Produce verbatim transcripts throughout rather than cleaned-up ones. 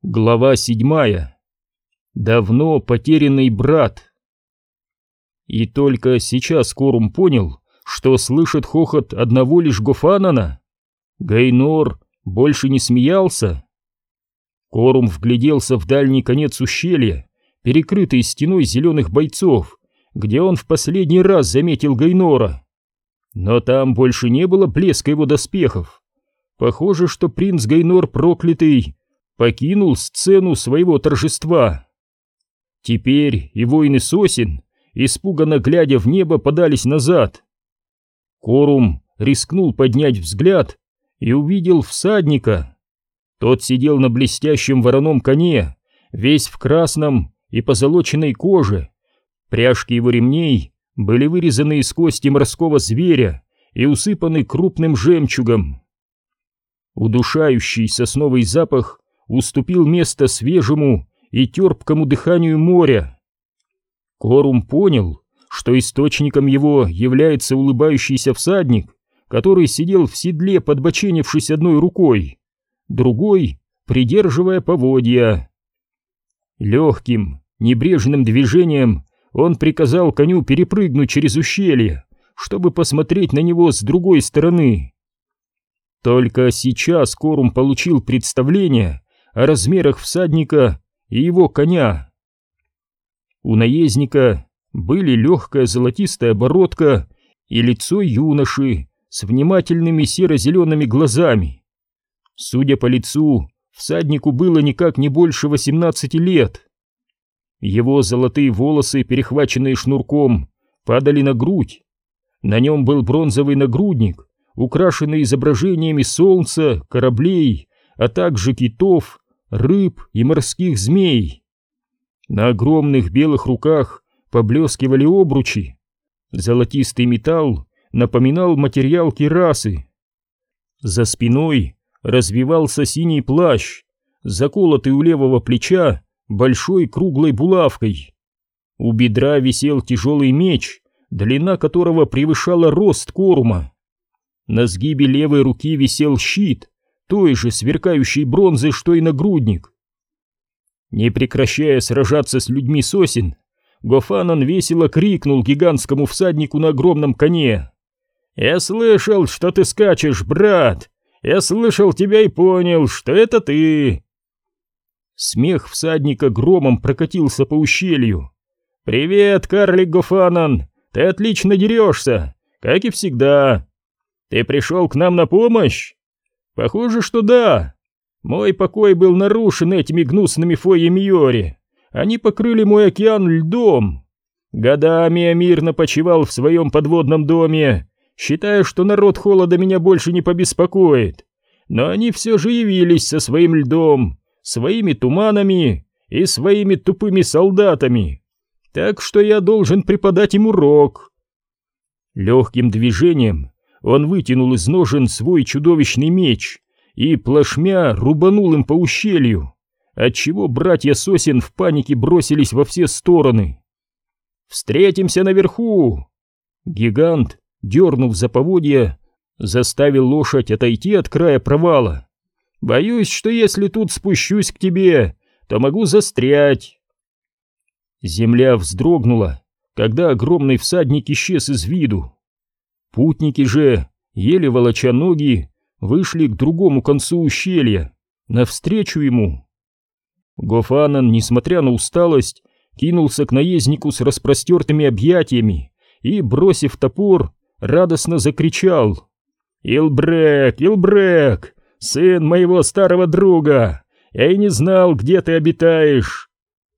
Глава седьмая. Давно потерянный брат. И только сейчас Корум понял, что слышит хохот одного лишь Гофанана. Гайнор больше не смеялся. Корум вгляделся в дальний конец ущелья, перекрытый стеной зеленых бойцов, где он в последний раз заметил Гайнора. Но там больше не было блеска его доспехов. Похоже, что принц Гайнор проклятый покинул сцену своего торжества. Теперь и воины сосен, испуганно глядя в небо, подались назад. Корум рискнул поднять взгляд и увидел всадника. Тот сидел на блестящем вороном коне, весь в красном и позолоченной коже. Пряжки его ремней были вырезаны из кости морского зверя и усыпаны крупным жемчугом. Удушающий сосновый запах уступил место свежему и терпкому дыханию моря. Корум понял, что источником его является улыбающийся всадник, который сидел в седле, подбоченившись одной рукой, другой придерживая поводья. Легким, небрежным движением он приказал коню перепрыгнуть через ущелье, чтобы посмотреть на него с другой стороны. Только сейчас Корум получил представление о размерах всадника и его коня. У наездника были легкая золотистая бородка и лицо юноши с внимательными серо-зелеными глазами. Судя по лицу, всаднику было никак не больше восемнадцати лет. Его золотые волосы, перехваченные шнурком, падали на грудь. На нем был бронзовый нагрудник, украшенный изображениями солнца, кораблей, а также китов, рыб и морских змей. На огромных белых руках поблескивали обручи. Золотистый металл напоминал материал кирасы. За спиной развивался синий плащ, заколотый у левого плеча большой круглой булавкой. У бедра висел тяжелый меч, длина которого превышала рост Корума. На сгибе левой руки висел щит, той же сверкающей бронзы, что и нагрудник. Не прекращая сражаться с людьми сосен, Гофанан весело крикнул гигантскому всаднику на огромном коне: «Я слышал, что ты скачешь, брат! Я слышал тебя и понял, что это ты!» Смех всадника громом прокатился по ущелью. «Привет, карлик Гофанан! Ты отлично дерешься, как и всегда! Ты пришел к нам на помощь?» «Похоже, что да. Мой покой был нарушен этими гнусными фойе-мьори. Они покрыли мой океан льдом. Годами я мирно почивал в своем подводном доме, считая, что народ холода меня больше не побеспокоит. Но они все же явились со своим льдом, своими туманами и своими тупыми солдатами. Так что я должен преподать им урок». Легким движением он вытянул из ножен свой чудовищный меч и плашмя рубанул им по ущелью, отчего братья сосен в панике бросились во все стороны. «Встретимся наверху!» Гигант, дернув за поводья, заставил лошадь отойти от края провала. «Боюсь, что если тут спущусь к тебе, то могу застрять». Земля вздрогнула, когда огромный всадник исчез из виду. Путники же, еле волоча ноги, вышли к другому концу ущелья, навстречу ему. Гофанан, несмотря на усталость, кинулся к наезднику с распростертыми объятиями и, бросив топор, радостно закричал: «Илбрек, Илбрек, сын моего старого друга! Я и не знал, где ты обитаешь!»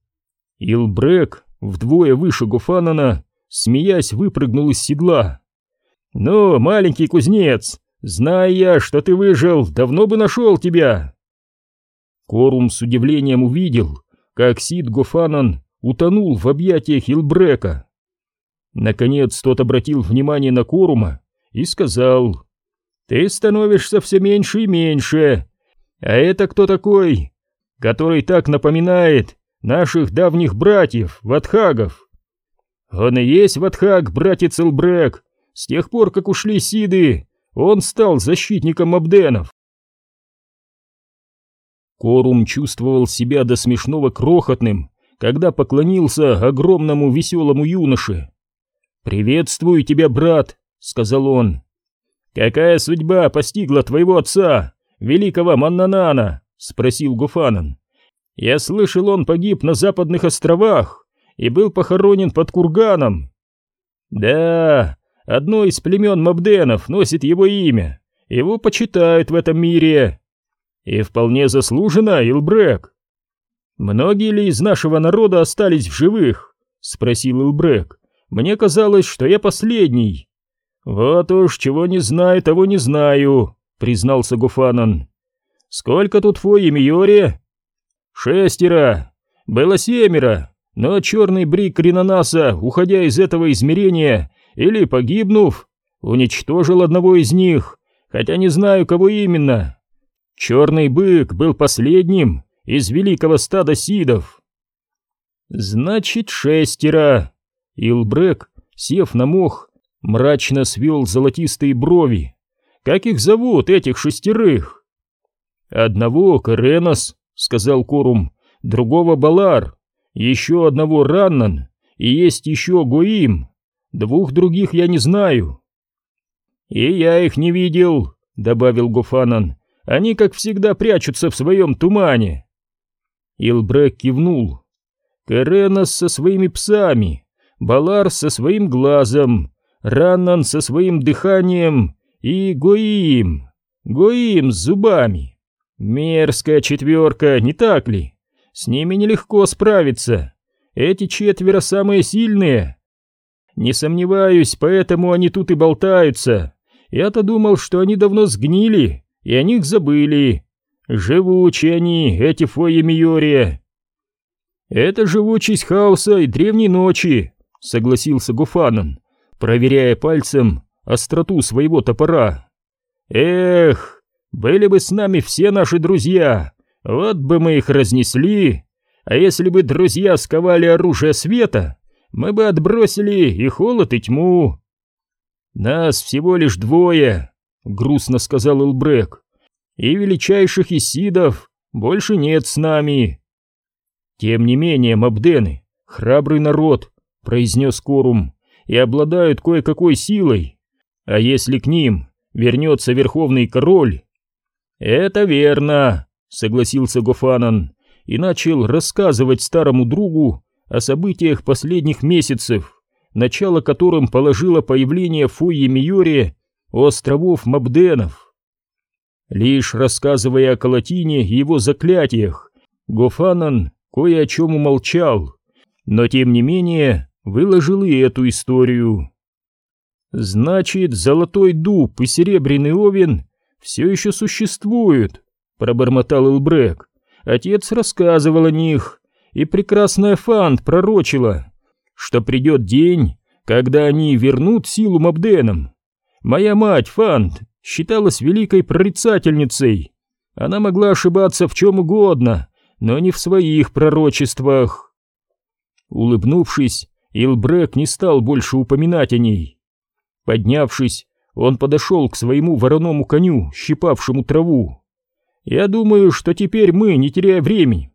Илбрек, вдвое выше Гофанана, смеясь, выпрыгнул из седла. «Ну, маленький кузнец, зная я, что ты выжил, давно бы нашел тебя!» Корум с удивлением увидел, как Сид Гофанан утонул в объятиях Илбрека. Наконец тот обратил внимание на Корума и сказал: «Ты становишься все меньше и меньше. А это кто такой, который так напоминает наших давних братьев, ватхагов?» «Он и есть ватхаг, братец Илбрек. С тех пор, как ушли Сиды, он стал защитником Абденов». Корум чувствовал себя до смешного крохотным, когда поклонился огромному веселому юноше. «Приветствую тебя, брат», — сказал он. «Какая судьба постигла твоего отца, великого Маннанана?» — спросил Гофанан. «Я слышал, он погиб на западных островах и был похоронен под курганом». «Да, одно из племен Мабденов носит его имя, его почитают в этом мире. И вполне заслуженно, Илбрек». «Многие ли из нашего народа остались в живых?» — спросил Илбрек. «Мне казалось, что я последний». «Вот уж чего не знаю, того не знаю», — признался Гофанан. «Сколько тут Фойи Миори?» «Шестеро. Было семеро, но черный брик Ринанаса, уходя из этого измерения или погибнув, уничтожил одного из них, хотя не знаю, кого именно. Черный бык был последним из великого стада сидов». «Значит, шестеро». Илбрек, сев на мох, мрачно свел золотистые брови. «Как их зовут, этих шестерых?» «Одного Керенос», — сказал Корум, — «другого Балар, еще одного Раннан, и есть еще Гоим. Двух других я не знаю». «И я их не видел», — добавил Гофанан. «Они, как всегда, прячутся в своем тумане». Илбрек кивнул. «Керенос со своими псами, Балар со своим глазом, Раннан со своим дыханием и Гоим, Гоим с зубами. Мерзкая четверка, не так ли? С ними нелегко справиться. Эти четверо самые сильные. Не сомневаюсь, поэтому они тут и болтаются. Я-то думал, что они давно сгнили, и о них забыли. Живучие они, эти Фойи Миори». «Это живучесть хаоса и древней ночи», — согласился Гофанан, проверяя пальцем остроту своего топора. «Эх, были бы с нами все наши друзья, вот бы мы их разнесли, а если бы друзья сковали оружие света, мы бы отбросили и холод, и тьму». «Нас всего лишь двое», — грустно сказал Илбрек, — «и величайших из сидов больше нет с нами». «Тем не менее, Мабдены — храбрый народ», — произнес Корум, — «и обладают кое-какой силой. А если к ним вернется верховный король...» «Это верно», — согласился Гофанан и начал рассказывать старому другу о событиях последних месяцев, начало которым положило появление Фойи Миори у островов Мабденов. Лишь рассказывая о Колотине и его заклятиях, Гофанан кое о чем умолчал, но тем не менее выложил и эту историю. «Значит, золотой дуб и серебряный овен все еще существуют», — пробормотал Илбрек. «Отец рассказывал о них, и прекрасная Фант пророчила, что придет день, когда они вернут силу Мабденам. Моя мать, Фант, считалась великой прорицательницей. Она могла ошибаться в чем угодно, но не в своих пророчествах». Улыбнувшись, Илбрек не стал больше упоминать о ней. Поднявшись, он подошел к своему вороному коню, щипавшему траву. «Я думаю, что теперь мы, не теряя времени,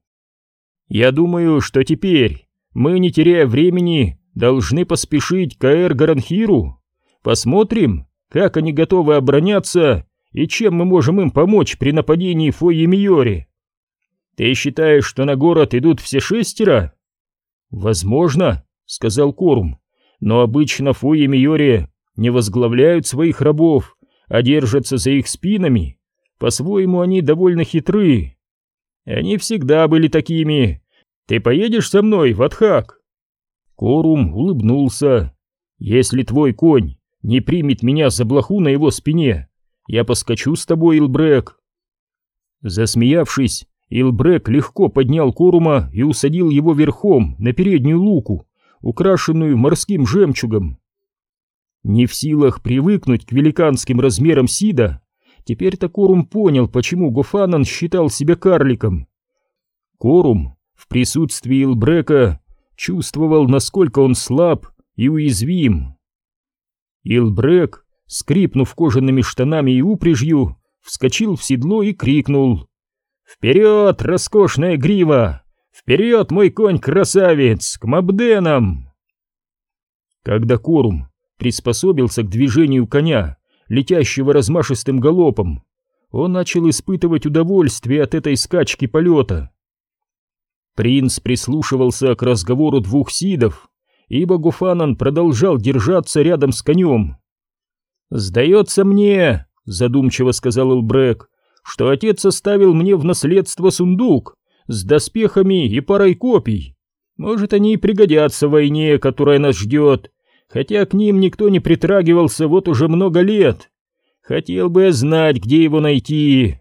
Я думаю, что теперь мы, не теряя времени, должны поспешить к Аэр-Гаранхиру. Посмотрим, как они готовы обороняться и чем мы можем им помочь при нападении Фойи Миори. Ты считаешь, что на город идут все шестеро?» «Возможно», — сказал Корум, — «но обычно Фойи Миори не возглавляют своих рабов, а держатся за их спинами. По-своему, они довольно хитры. Они всегда были такими. Ты поедешь со мной в Адхак?» Корум улыбнулся. «Если твой конь не примет меня за блоху на его спине, я поскочу с тобой, Илбрек». Засмеявшись, Илбрек легко поднял Корума и усадил его верхом на переднюю луку, украшенную морским жемчугом. Не в силах привыкнуть к великанским размерам Сида, теперь-то Корум понял, почему Гофанан считал себя карликом. Корум в присутствии Илбрека чувствовал, насколько он слаб и уязвим. Илбрек, скрипнув кожаными штанами и упряжью, вскочил в седло и крикнул: Вперед, роскошная грива! Вперед, мой конь-красавец, к Мобденам!» Когда Корум приспособился к движению коня, летящего размашистым галопом, он начал испытывать удовольствие от этой скачки полета. Принц прислушивался к разговору двух сидов, ибо Гуфанан продолжал держаться рядом с конем. «Сдается мне, — задумчиво сказал Элбрек, — что отец оставил мне в наследство сундук с доспехами и парой копий. Может, они и пригодятся в войне, которая нас ждет, хотя к ним никто не притрагивался вот уже много лет. Хотел бы я знать, где его найти».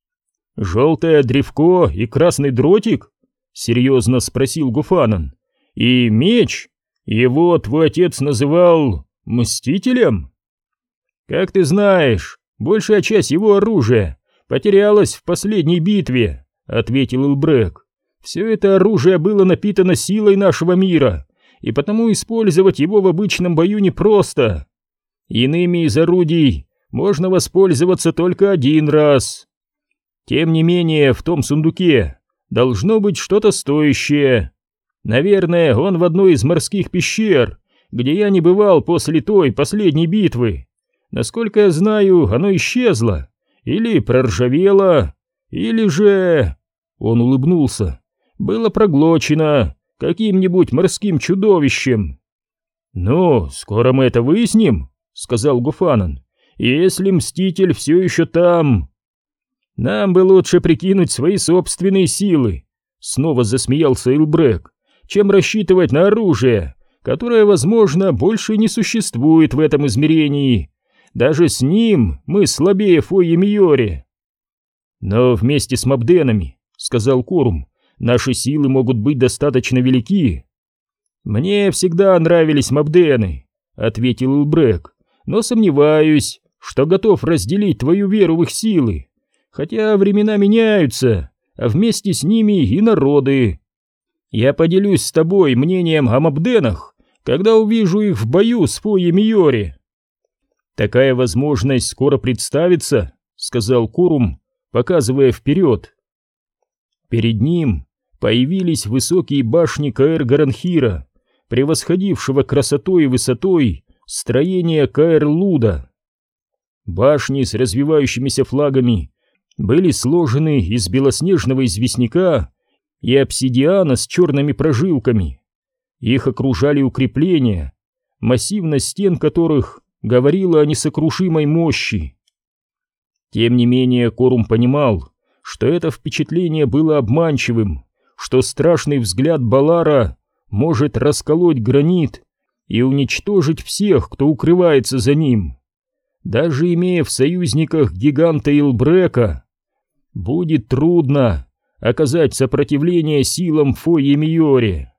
«Желтое древко и красный дротик?» — серьезно спросил Гуфанан. «И меч? Его твой отец называл Мстителем?» «Как ты знаешь, большая часть его оружия потерялась в последней битве», — ответил Элбрек. «Все это оружие было напитано силой нашего мира, и потому использовать его в обычном бою непросто. Иными из орудий можно воспользоваться только один раз. Тем не менее, в том сундуке должно быть что-то стоящее. Наверное, он в одной из морских пещер, где я не бывал после той последней битвы. Насколько я знаю, оно исчезло, или проржавело, или же...» Он улыбнулся. «Было проглочено каким-нибудь морским чудовищем». «Ну, скоро мы это выясним», — сказал Гуфанан. «Если Мститель все еще там...» «Нам бы лучше прикинуть свои собственные силы», — снова засмеялся Элбрек, «чем рассчитывать на оружие, которое, возможно, больше не существует в этом измерении. Даже с ним мы слабее Фойи Мьори». «Но вместе с Мобденами, — сказал Корум, — наши силы могут быть достаточно велики». «Мне всегда нравились Мобдены, — ответил Элбрек, — но сомневаюсь, что готов разделить твою веру в их силы. Хотя времена меняются, а вместе с ними и народы. Я поделюсь с тобой мнением о Мобденах, когда увижу их в бою с Фойи Мьори». «Такая возможность скоро представится», — сказал Корум, показывая вперед. Перед ним появились высокие башни Каэр-Гаранхира, превосходившего красотой и высотой строение Каэр-Луда. Башни с развивающимися флагами были сложены из белоснежного известняка и обсидиана с черными прожилками. Их окружали укрепления, массивность стен которых говорила о несокрушимой мощи. Тем не менее, Корум понимал, что это впечатление было обманчивым, что страшный взгляд Балара может расколоть гранит и уничтожить всех, кто укрывается за ним. Даже имея в союзниках гиганта Элбрека, будет трудно оказать сопротивление силам Фойи Мьори.